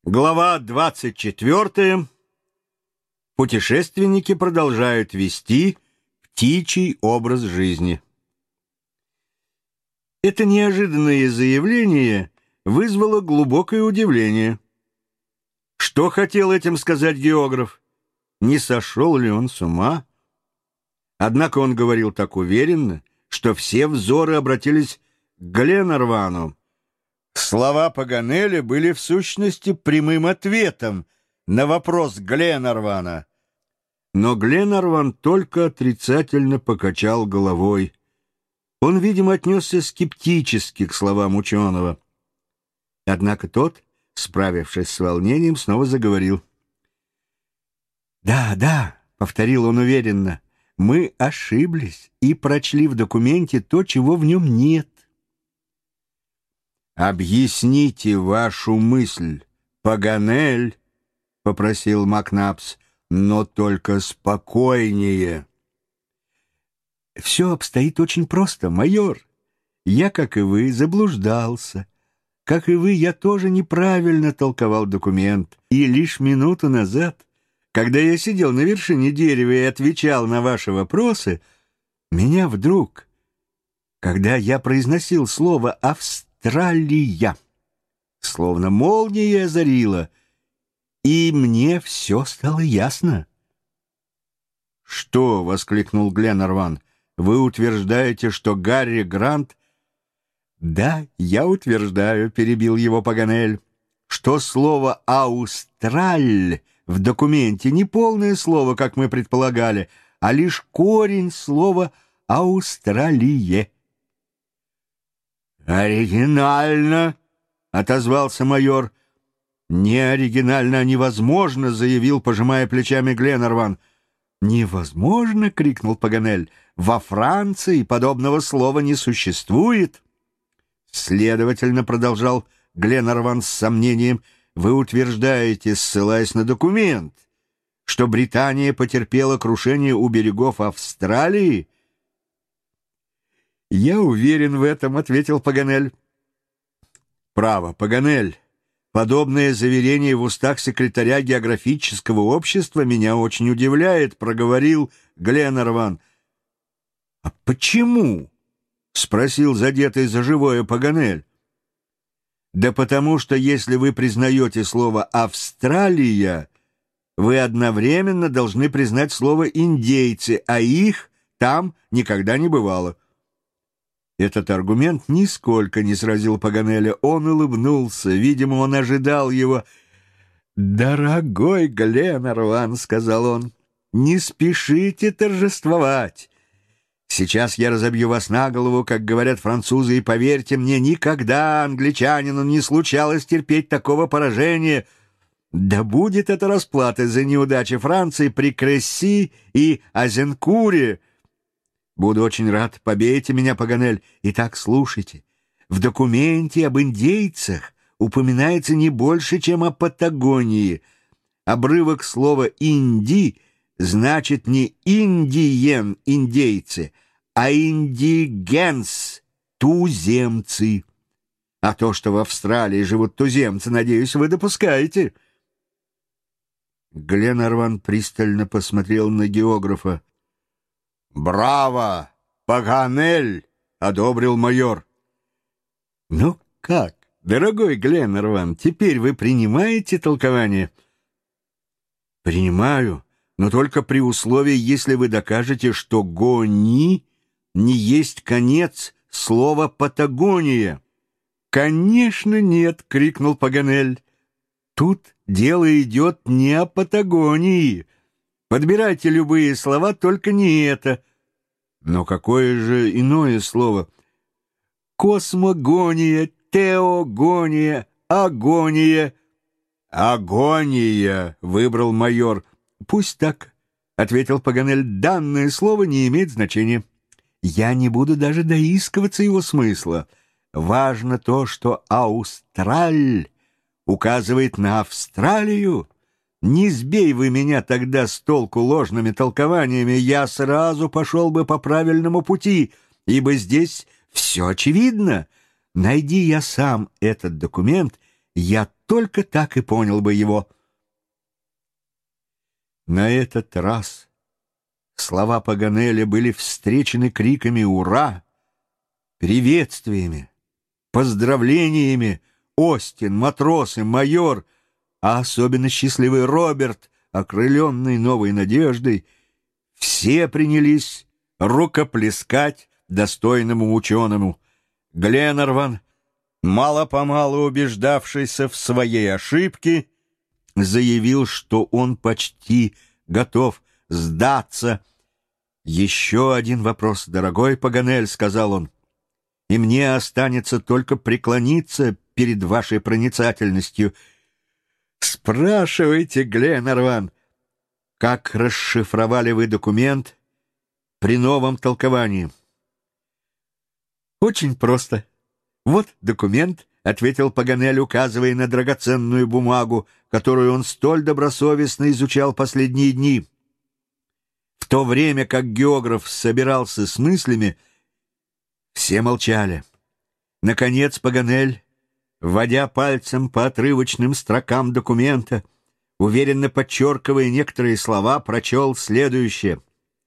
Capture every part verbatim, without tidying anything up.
Глава двадцать четвёртая. Путешественники продолжают вести птичий образ жизни. Это неожиданное заявление вызвало глубокое удивление. Что хотел этим сказать географ? Не сошел ли он с ума? Однако он говорил так уверенно, что все взоры обратились к Гленарвану. Слова Паганеля были в сущности прямым ответом на вопрос Гленарвана. Но Гленарван только отрицательно покачал головой. Он, видимо, отнесся скептически к словам ученого. Однако тот, справившись с волнением, снова заговорил. «Да, да», — повторил он уверенно, — «мы ошиблись и прочли в документе то, чего в нем нет». «Объясните вашу мысль, Паганель», — попросил Макнапс, — «но только спокойнее». «Все обстоит очень просто, майор. Я, как и вы, заблуждался. Как и вы, я тоже неправильно толковал документ. И лишь минуту назад, когда я сидел на вершине дерева и отвечал на ваши вопросы, меня вдруг, когда я произносил слово «Австралия», Австралия, словно молния озарила, и мне все стало ясно. «Что?» — воскликнул Гленарван. «Вы утверждаете, что Гарри Грант...» «Да, я утверждаю», — перебил его Паганель, «что слово «Аустраль» в документе не полное слово, как мы предполагали, а лишь корень слова «Аустралие». «Оригинально!» — отозвался майор. «Не оригинально, а невозможно!» — заявил, пожимая плечами Гленарван. «Невозможно!» — крикнул Паганель. «Во Франции подобного слова не существует!» «Следовательно, — продолжал Гленарван с сомнением, — вы утверждаете, ссылаясь на документ, что Британия потерпела крушение у берегов Австралии?» «Я уверен в этом», — ответил Паганель. «Право, Паганель, подобное заверение в устах секретаря географического общества меня очень удивляет», — проговорил Гленарван. «А почему?» — спросил задетый за живое Паганель. «Да потому что если вы признаете слово «Австралия», вы одновременно должны признать слово «индейцы», а их там никогда не бывало». Этот аргумент нисколько не сразил Паганеля. Он улыбнулся. Видимо, он ожидал его. «Дорогой Гленарван, — сказал он, — не спешите торжествовать. Сейчас я разобью вас на голову, как говорят французы, и, поверьте мне, никогда англичанину не случалось терпеть такого поражения. Да будет это расплата за неудачи Франции при Кресси и Азенкуре. Буду очень рад, побейте меня, Паганель. Итак, слушайте. В документе об индейцах упоминается не больше, чем о Патагонии. Обрывок слова «инди» значит не «индиен» — индейцы, а «индигенс» — туземцы. А то, что в Австралии живут туземцы, надеюсь, вы допускаете. Гленарван пристально посмотрел на географа. «Браво, Паганель!» — одобрил майор. «Ну как, дорогой Гленарван, теперь вы принимаете толкование?» «Принимаю, но только при условии, если вы докажете, что «гони» не есть конец слова «Патагония». «Конечно нет!» — крикнул Паганель. «Тут дело идет не о Патагонии. Подбирайте любые слова, только не это». «Но какое же иное слово?» «Космогония, теогония, агония». «Агония», — выбрал майор. «Пусть так», — ответил Паганель. «Данное слово не имеет значения. Я не буду даже доискиваться его смысла. Важно то, что «Аустраль» указывает на Австралию. Не сбей вы меня тогда с толку ложными толкованиями, я сразу пошел бы по правильному пути, ибо здесь все очевидно. Найди я сам этот документ, я только так и понял бы его. На этот раз слова Паганеля были встречены криками «Ура!», приветствиями, поздравлениями. Остин, матросы, майор, а особенно счастливый Роберт, окрыленный новой надеждой, все принялись рукоплескать достойному ученому. Гленарван, мало-помалу убеждавшийся в своей ошибке, заявил, что он почти готов сдаться. «Еще один вопрос, дорогой Паганель», — сказал он, — «и мне останется только преклониться перед вашей проницательностью». «Спрашивайте, Гленарван, как расшифровали вы документ при новом толковании?» «Очень просто. Вот документ», — ответил Паганель, указывая на драгоценную бумагу, которую он столь добросовестно изучал последние дни. В то время как географ собирался с мыслями, все молчали. Наконец Паганель, вводя пальцем по отрывочным строкам документа, уверенно подчеркивая некоторые слова, прочел следующее.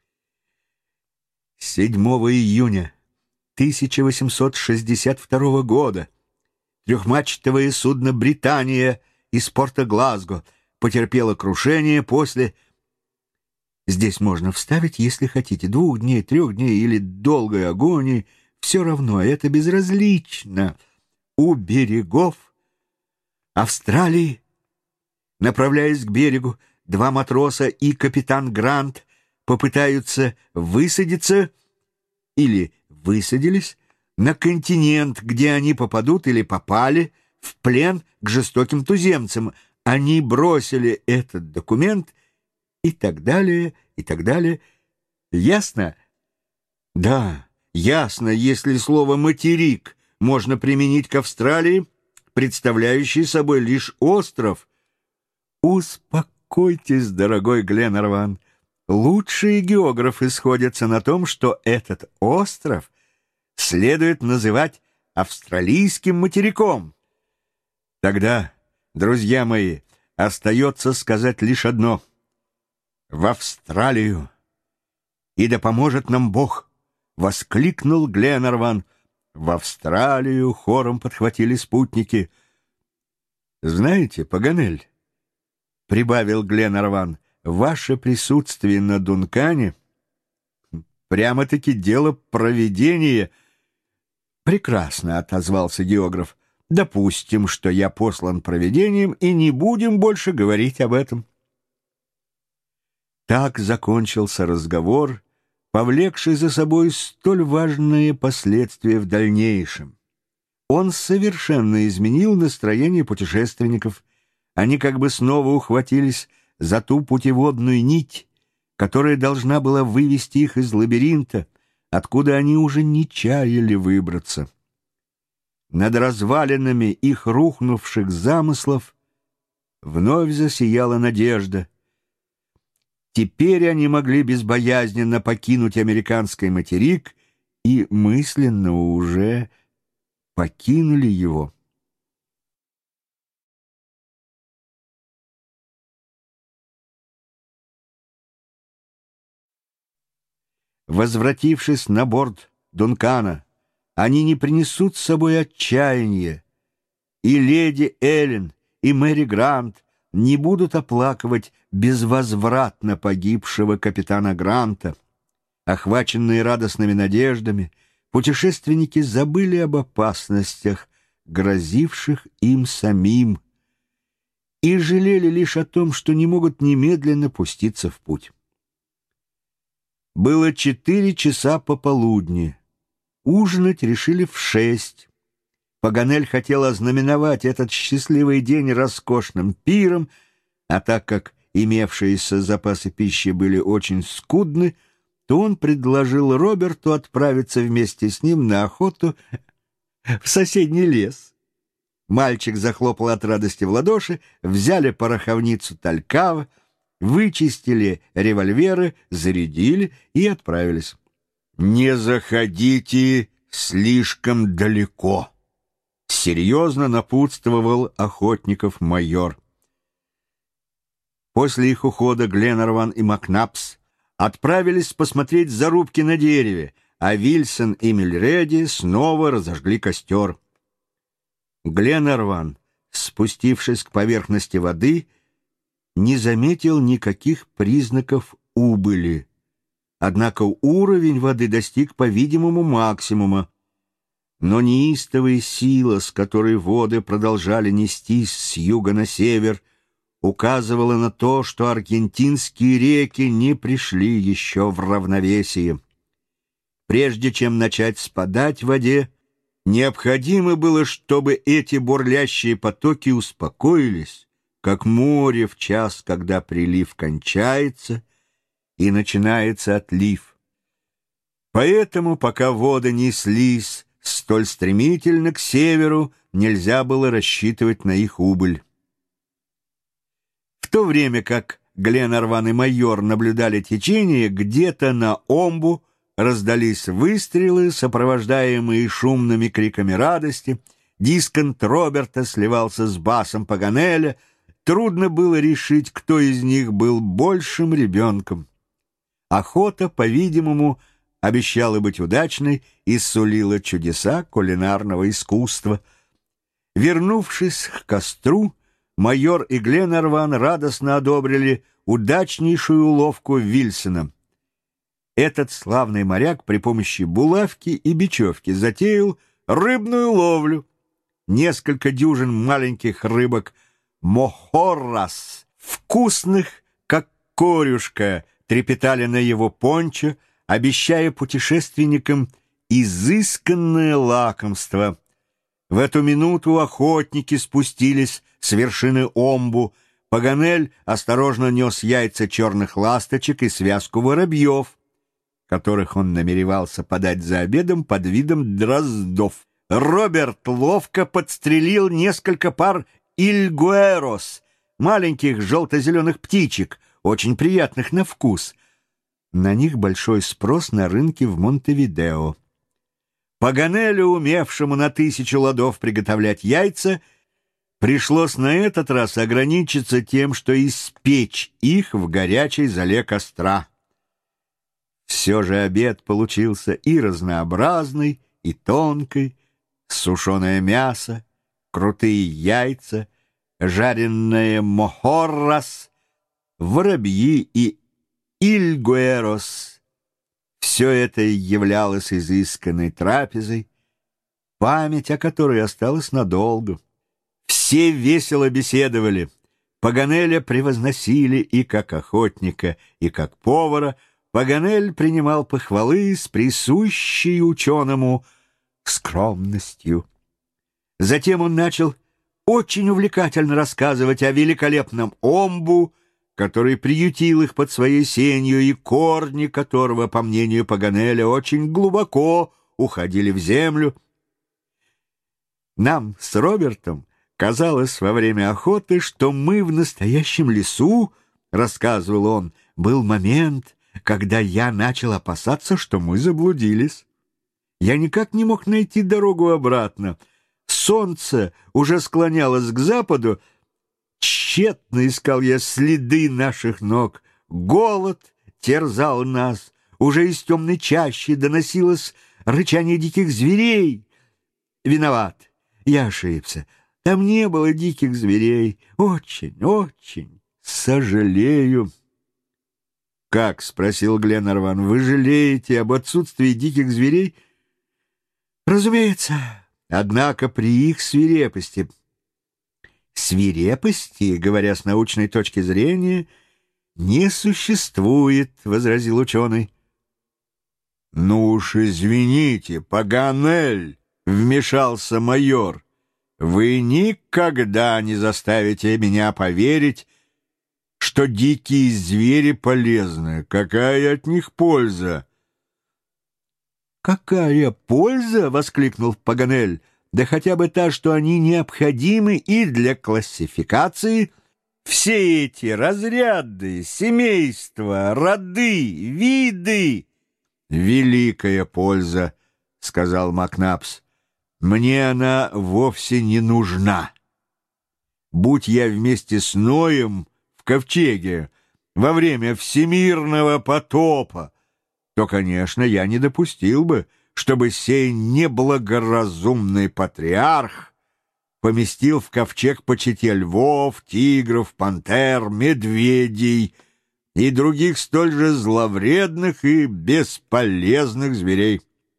седьмого июня тысяча восемьсот шестьдесят второго года трехмачтовое судно «Британия» из порта Глазго потерпело крушение после... Здесь можно вставить, если хотите, двух дней, трех дней или долгой агонии. Все равно, это безразлично. У берегов Австралии, направляясь к берегу, два матроса и капитан Грант попытаются высадиться или высадились на континент, где они попадут или попали в плен к жестоким туземцам. Они бросили этот документ и так далее, и так далее. Ясно? Да, ясно, если слово «материк» можно применить к Австралии, представляющей собой лишь остров. Успокойтесь, дорогой Гленарван. Лучшие географы сходятся на том, что этот остров следует называть австралийским материком. Тогда, друзья мои, остается сказать лишь одно: в Австралию! И да поможет нам Бог! — воскликнул Гленарван. В Австралию хором подхватили спутники. «Знаете, Паганель, — прибавил Гленарван, — ваше присутствие на Дункане прямо-таки дело провидения». «Прекрасно», — отозвался географ. «Допустим, что я послан провидением, и не будем больше говорить об этом». Так закончился разговор, повлекший за собой столь важные последствия в дальнейшем. Он совершенно изменил настроение путешественников. Они как бы снова ухватились за ту путеводную нить, которая должна была вывести их из лабиринта, откуда они уже не чаяли выбраться. Над развалинами их рухнувших замыслов вновь засияла надежда. Теперь они могли безбоязненно покинуть американский материк и мысленно уже покинули его. Возвратившись на борт Дункана, они не принесут с собой отчаяния, и леди Эллен, и Мэри Грант не будут оплакивать безвозвратно погибшего капитана Гранта. Охваченные радостными надеждами, путешественники забыли об опасностях, грозивших им самим, и жалели лишь о том, что не могут немедленно пуститься в путь. Было четыре часа пополудни. Ужинать решили в шесть. Паганель хотел ознаменовать этот счастливый день роскошным пиром, а так как имевшиеся запасы пищи были очень скудны, то он предложил Роберту отправиться вместе с ним на охоту в соседний лес. Мальчик захлопал от радости в ладоши, взяли пороховницу Талькава, вычистили револьверы, зарядили и отправились. «Не заходите слишком далеко», — серьезно напутствовал охотников майор. После их ухода Гленарван и Макнапс отправились посмотреть зарубки на дереве, а Вильсон и Мильреди снова разожгли костер. Гленарван, спустившись к поверхности воды, не заметил никаких признаков убыли. Однако уровень воды достиг, по-видимому, максимума. Но неистовая сила, с которой воды продолжали нестись с юга на север, указывала на то, что аргентинские реки не пришли еще в равновесие. Прежде чем начать спадать в воде, необходимо было, чтобы эти бурлящие потоки успокоились, как море в час, когда прилив кончается и начинается отлив. Поэтому, пока воды неслись столь стремительно к северу, нельзя было рассчитывать на их убыль. В то время как Гленарван и майор наблюдали течение, где-то на Омбу раздались выстрелы, сопровождаемые шумными криками радости. Дисконт Роберта сливался с басом Паганеля. Трудно было решить, кто из них был большим ребенком. Охота, по-видимому, обещала быть удачной и сулила чудеса кулинарного искусства. Вернувшись к костру, майор и Гленарван радостно одобрили удачнейшую уловку Вильсона. Этот славный моряк при помощи булавки и бечевки затеял рыбную ловлю. Несколько дюжин маленьких рыбок мохоррас, вкусных, как корюшка, трепетали на его пончо, обещая путешественникам изысканное лакомство. В эту минуту охотники спустились с вершины Омбу. Паганель осторожно нес яйца черных ласточек и связку воробьев, которых он намеревался подать за обедом под видом дроздов. Роберт ловко подстрелил несколько пар ильгуэрос, маленьких желто-зеленых птичек, очень приятных на вкус. На них большой спрос на рынке в Монтевидео. Паганелю, умевшему на тысячу ладов приготовлять яйца, пришлось на этот раз ограничиться тем, что испечь их в горячей золе костра. Все же обед получился и разнообразный, и тонкий: сушеное мясо, крутые яйца, жареное мохоррас, воробьи и ильгуэрос. Все это являлось изысканной трапезой, память о которой осталась надолго. Все весело беседовали. Паганеля превозносили и как охотника, и как повара. Паганель принимал похвалы с присущей ученому скромностью. Затем он начал очень увлекательно рассказывать о великолепном Омбу, который приютил их под своей сенью, и корни которого, по мнению Паганеля, очень глубоко уходили в землю. Нам с Робертом казалось во время охоты, что мы в настоящем лесу, — рассказывал он. Был момент, когда я начал опасаться, что мы заблудились. Я никак не мог найти дорогу обратно. Солнце уже склонялось к западу. Тщетно искал я следы наших ног. Голод терзал нас. Уже из темной чащи доносилось рычание диких зверей. Виноват, я ошибся. Там не было диких зверей. Очень, очень сожалею. «Как?» — спросил Гленарван. «Вы жалеете об отсутствии диких зверей?» «Разумеется. Однако при их свирепости...» «Свирепости, говоря с научной точки зрения, не существует», — возразил ученый. «Ну уж извините, Паганель», — вмешался майор. «Вы никогда не заставите меня поверить, что дикие звери полезны. Какая от них польза?» «Какая польза?» — воскликнул Паганель. «Да хотя бы та, что они необходимы и для классификации. Все эти разряды, семейства, роды, виды...» «Великая польза», — сказал Макнапс. Мне она вовсе не нужна. Будь я вместе с Ноем в ковчеге во время всемирного потопа, то, конечно, я не допустил бы, чтобы сей неблагоразумный патриарх поместил в ковчег по чете львов, тигров, пантер, медведей и других столь же зловредных и бесполезных зверей.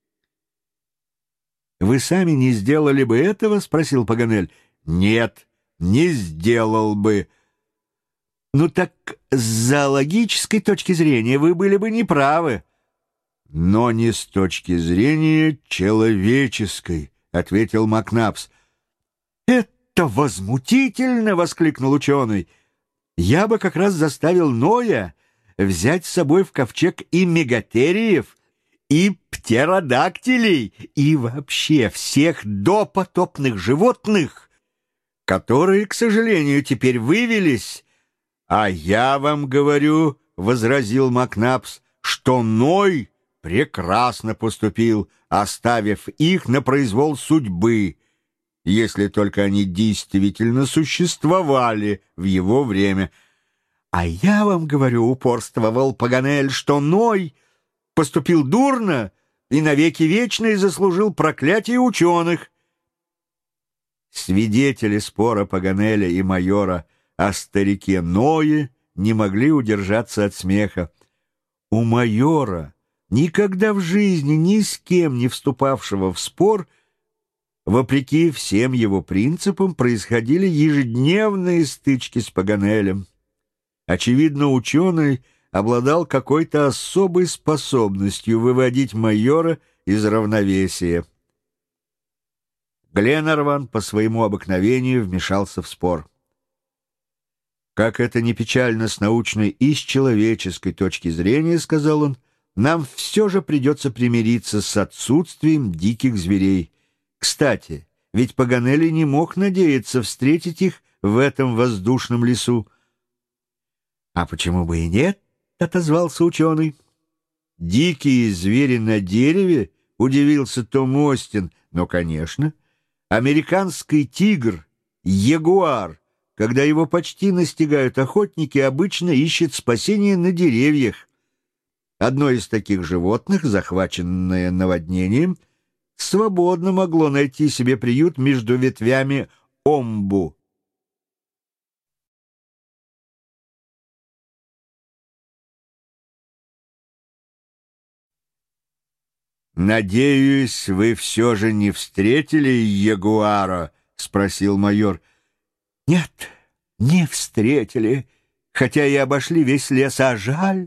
«Вы сами не сделали бы этого?» — спросил Паганель. «Нет, не сделал бы». «Ну так с зоологической точки зрения вы были бы неправы». «Но не с точки зрения человеческой», — ответил Макнапс. «Это возмутительно!» — воскликнул ученый. «Я бы как раз заставил Ноя взять с собой в ковчег и мегатериев, и птеродактилей, и вообще всех допотопных животных, которые, к сожалению, теперь вывелись. А я вам говорю, — возразил Макнапс, — что Ной прекрасно поступил, оставив их на произвол судьбы, если только они действительно существовали в его время. А я вам говорю, — упорствовал Паганель, — что Ной поступил дурно и навеки вечные заслужил проклятие ученых. Свидетели спора Паганеля и майора о старике Ное не могли удержаться от смеха. У майора, никогда в жизни ни с кем не вступавшего в спор, вопреки всем его принципам, происходили ежедневные стычки с Паганелем. Очевидно, ученый обладал какой-то особой способностью выводить майора из равновесия. Гленарван по своему обыкновению вмешался в спор. «Как это ни печально с научной и с человеческой точки зрения, — сказал он, — нам все же придется примириться с отсутствием диких зверей. Кстати, ведь Паганель не мог надеяться встретить их в этом воздушном лесу». «А почему бы и нет?» — отозвался ученый. «Дикие звери на дереве?» — удивился Том Остин. «Но, конечно, американский тигр, ягуар, когда его почти настигают охотники, обычно ищет спасение на деревьях. Одно из таких животных, захваченное наводнением, свободно могло найти себе приют между ветвями омбу. «Надеюсь, вы все же не встретили ягуара?» — спросил майор. «Нет, не встретили, хотя и обошли весь лес, а жаль.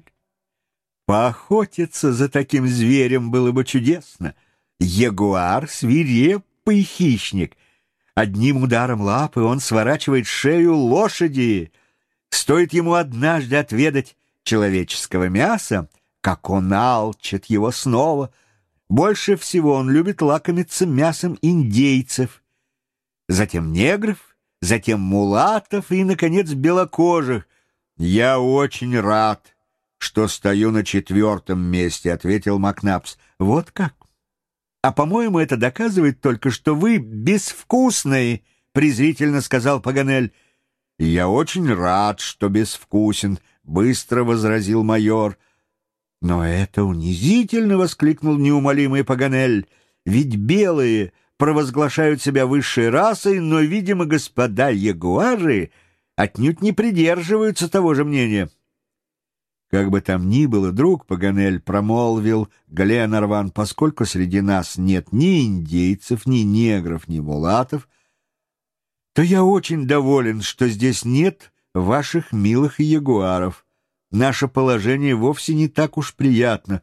Поохотиться за таким зверем было бы чудесно. Ягуар — свирепый хищник. Одним ударом лапы он сворачивает шею лошади. Стоит ему однажды отведать человеческого мяса, как он алчит его снова. Больше всего он любит лакомиться мясом индейцев, затем негров, затем мулатов и, наконец, белокожих. Я очень рад, что стою на четвертом месте, — ответил Макнапс. Вот как? А, по-моему, это доказывает только, что вы безвкусные, — презрительно сказал Паганель. Я очень рад, что безвкусен, — быстро возразил майор. «Но это унизительно!» — воскликнул неумолимый Паганель. «Ведь белые провозглашают себя высшей расой, но, видимо, господа ягуары отнюдь не придерживаются того же мнения». «Как бы там ни было, друг Паганель, — промолвил Гленарван, — поскольку среди нас нет ни индейцев, ни негров, ни мулатов, то я очень доволен, что здесь нет ваших милых ягуаров. Наше положение вовсе не так уж приятно».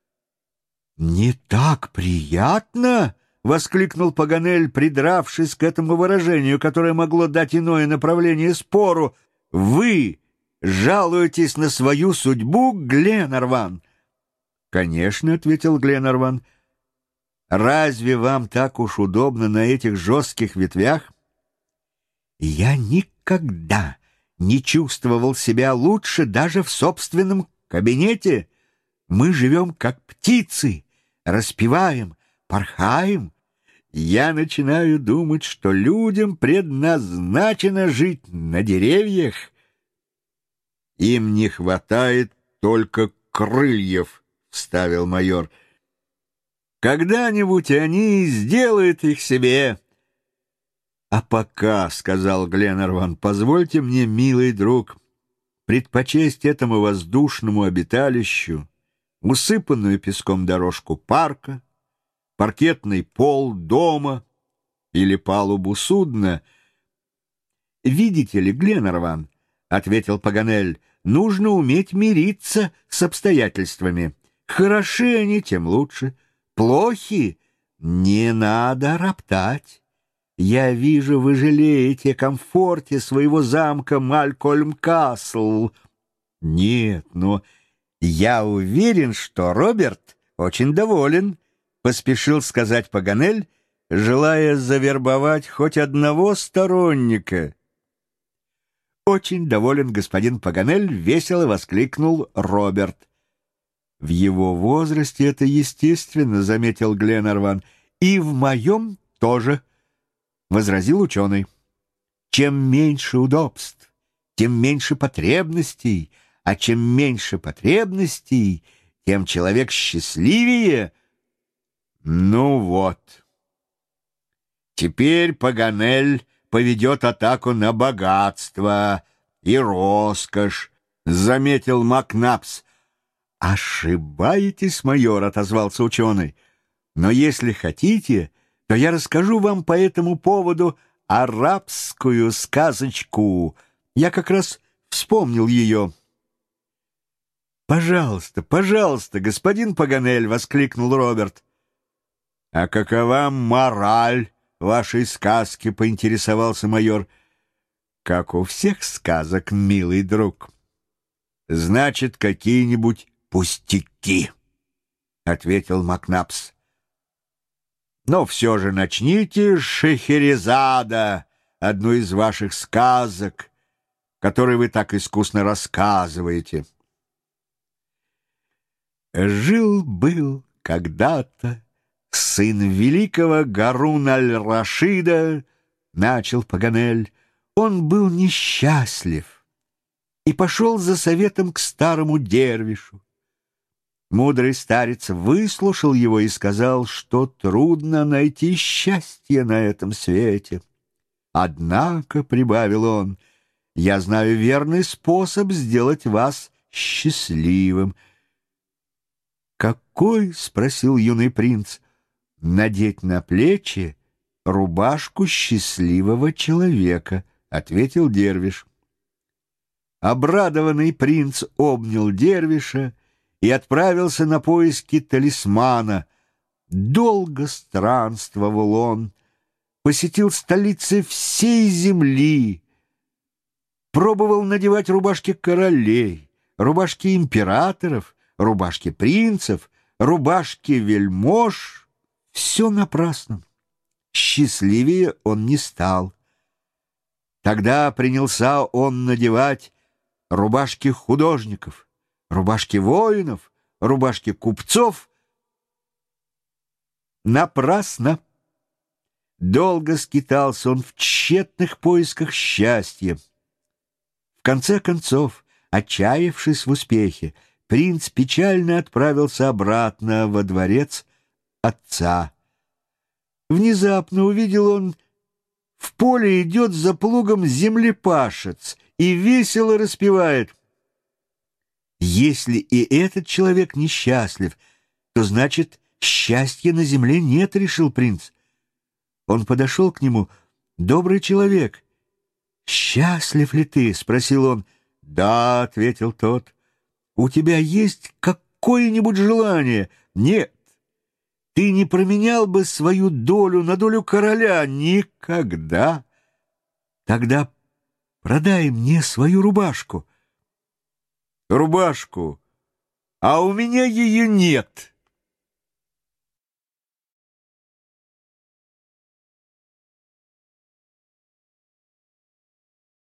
«Не так приятно?» — воскликнул Паганель, придравшись к этому выражению, которое могло дать иное направление спору. «Вы жалуетесь на свою судьбу, Гленарван?» «Конечно», — ответил Гленарван. «Разве вам так уж удобно на этих жестких ветвях?» «Я никогда не чувствовал себя лучше даже в собственном кабинете. Мы живем как птицы, распеваем, порхаем. я начинаю думать, что людям предназначено жить на деревьях. Им не хватает только крыльев, — вставил майор. Когда-нибудь они сделают их себе. А пока, — сказал Гленарван, — позвольте мне, милый друг, предпочесть этому воздушному обиталищу усыпанную песком дорожку парка, паркетный пол дома или палубу судна. «Видите ли, Гленарван, — ответил Паганель, — нужно уметь мириться с обстоятельствами. Хороши они, тем лучше. Плохи — не надо роптать. Я вижу, вы жалеете о комфорте своего замка Малькольм-Касл. Нет, но я уверен, что Роберт очень доволен, — поспешил сказать Паганель, желая завербовать хоть одного сторонника. «Очень доволен господин Паганель», — весело воскликнул Роберт. «В его возрасте это естественно», — заметил Гленарван. «И в моем тоже», — возразил ученый. «Чем меньше удобств, тем меньше потребностей, а чем меньше потребностей, тем человек счастливее». «Ну вот. Теперь Паганель поведет атаку на богатство и роскошь», — заметил Макнапс. «Ошибаетесь, майор», — отозвался ученый. «Но если хотите, то я расскажу вам по этому поводу арабскую сказочку. Я как раз вспомнил ее». «Пожалуйста, пожалуйста, господин Паганель», — воскликнул Роберт. «А какова мораль вашей сказки?» — поинтересовался майор. «Как у всех сказок, милый друг». «Значит, какие-нибудь пустяки», — ответил Макнапс. «Но все же начните с Шехерезада, одну из ваших сказок, которые вы так искусно рассказываете». «Жил-был когда-то сын великого Гаруна аль-Рашида», — начал Паганель. «Он был несчастлив и пошел за советом к старому дервишу. Мудрый старец выслушал его и сказал, что трудно найти счастье на этом свете. Однако, — прибавил он, — я знаю верный способ сделать вас счастливым». «Какой?» — спросил юный принц. «Надеть на плечи рубашку счастливого человека», — ответил дервиш. Обрадованный принц обнял дервиша и отправился на поиски талисмана. Долго странствовал он, посетил столицы всей земли, пробовал надевать рубашки королей, рубашки императоров, рубашки принцев, рубашки вельмож. Все напрасно. Счастливее он не стал. Тогда принялся он надевать рубашки художников, рубашки воинов, рубашки купцов. Напрасно. Долго скитался он в тщетных поисках счастья. В конце концов, отчаявшись в успехе, принц печально отправился обратно во дворец отца. Внезапно увидел он, в поле идет за плугом землепашец и весело распевает. Если и этот человек несчастлив, то значит, счастья на земле нет, — решил принц. Он подошел к нему. «Добрый человек, счастлив ли ты?» — спросил он. «Да», — ответил тот. «У тебя есть какое-нибудь желание?» «Нет». «Ты не променял бы свою долю на долю короля?» «Никогда». «Тогда продай мне свою рубашку». «Рубашку? А у меня ее нет».